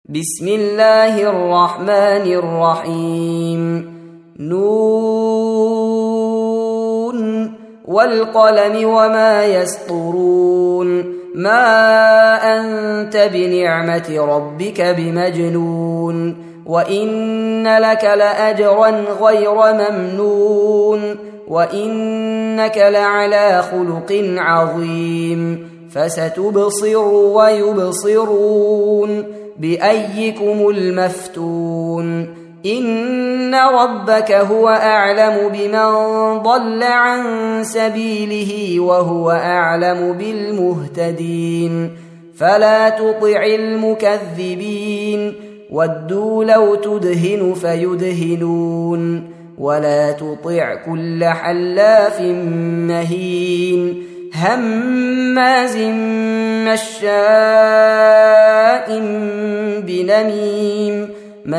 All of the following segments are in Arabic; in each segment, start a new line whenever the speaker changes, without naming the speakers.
بسم الله الرحمن الرحيم نون والقلم وما يسطرون ما أنت بنعمة ربك بمجنون وإن لك لأجرا غير ممنون وإنك لعلى خلق عظيم فستبصر ويبصرون بأيكم المفتون إن ربك هو أعلم بمن ضل عن سبيله وهو أعلم بالمهتدين فلا تطع المكذبين ودوا لو تدهن فيدهنون ولا تطع كل حلاف مهين هماز مشاء بنميم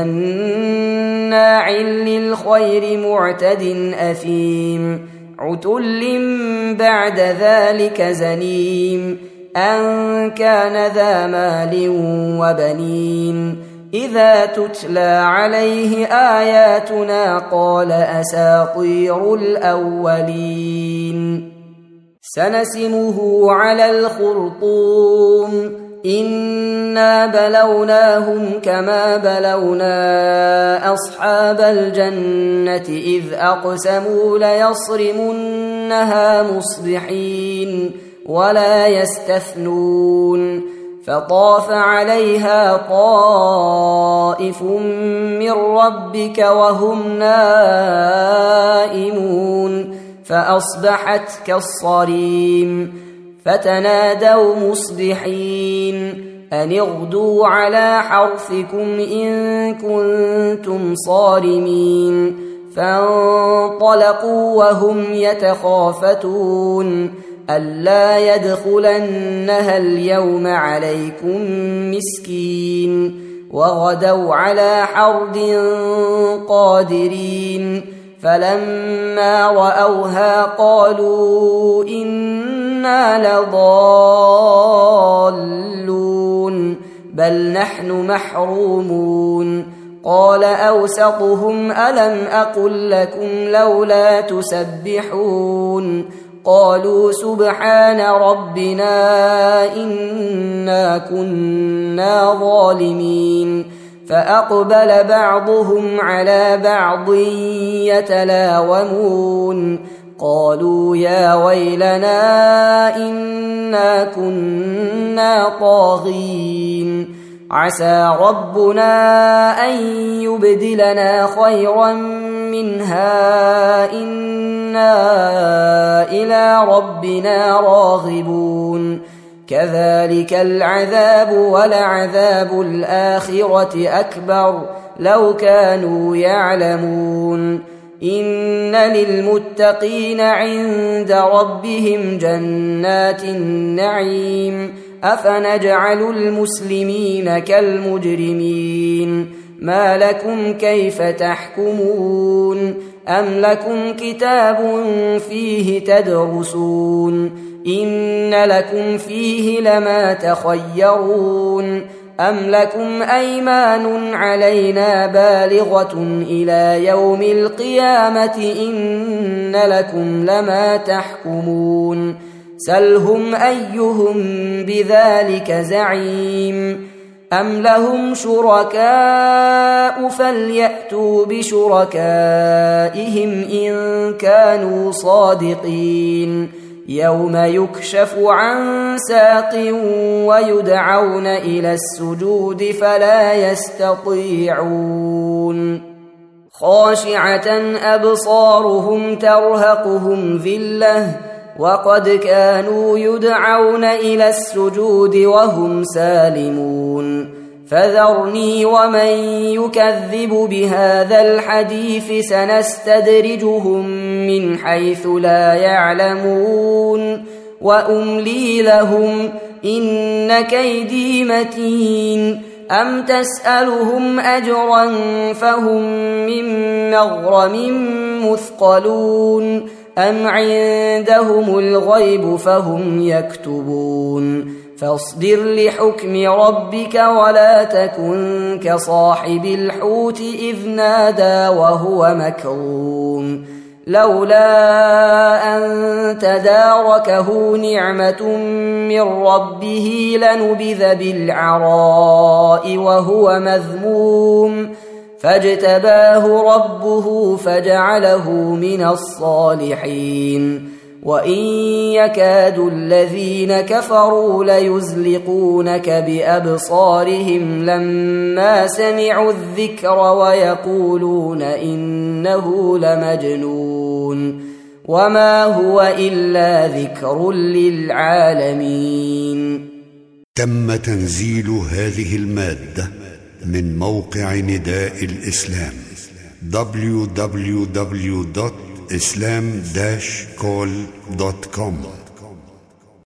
مناع للخير معتد أثيم عتل بعد ذلك زنيم أن كان ذا مال وبنين إذا تتلى عليه آياتنا قال أساطير الأولين سنسمه على الخرطوم إنا بلوناهم كما بلونا أصحاب الجنة إذ أقسموا ليصرمنها مصبحين ولا يستثنون فطاف عليها طائف من ربك وهم نائمون فأصبحت كالصريم فتنادوا مصبحين أن اغدوا على حرثكم إن كنتم صارمين فانطلقوا وهم يتخافتون ألا يدخلنها اليوم عليكم مسكين وغدوا على حرد قادرين فلما رأوها قالوا إنا لضالون بل نحن محرومون قال أوسطهم ألم أقل لكم لولا تسبحون قالوا سبحان ربنا إنا كنا ظالمين فأقبل بعضهم على بعض يتلاومون قالوا يا ويلنا إنا كنا طاغين عسى ربنا أن يبدلنا خيرا منها إنا إلى ربنا راغبون كذلك العذاب ولعذاب الآخرة أكبر لو كانوا يعلمون إن للمتقين عند ربهم جنات النعيم أفنجعل المسلمين كالمجرمين ما لكم كيف تحكمون أم لكم كتاب فيه تدرسون إن لكم فيه لما تخيرون أم لكم أيمان علينا بالغة إلى يوم القيامة إن لكم لما تحكمون سلهم أيهم بذلك زعيم أم لهم شركاء فليأتوا بشركائهم إن كانوا صادقين يوم يكشف عن ساق ويدعون إلى السجود فلا يستطيعون خاشعة أبصارهم ترهقهم ذلة وقد كانوا يدعون إلى السجود وهم سالمون فذرني ومن يكذب بهذا الحديث سنستدرجهم من حيث لا يعلمون وأملي لهم إن كيدي متين أم تسألهم أجرا فهم من مغرم مثقلون أم عندهم الغيب فهم يكتبون فاصبر لحكم ربك ولا تكن كصاحب الحوت إذ نادى وهو مكظوم لولا أن تداركه نعمة من ربه لنبذ بالعراء وهو مذموم فاجتباه ربه فجعله من الصالحين وإن يكاد الذين كفروا ليزلقونك بأبصارهم لما سمعوا الذكر ويقولون إنه لمجنون وما هو إلا ذكر للعالمين.
تم تنزيل هذه المادة من موقع نداء الإسلام www.islam-call.com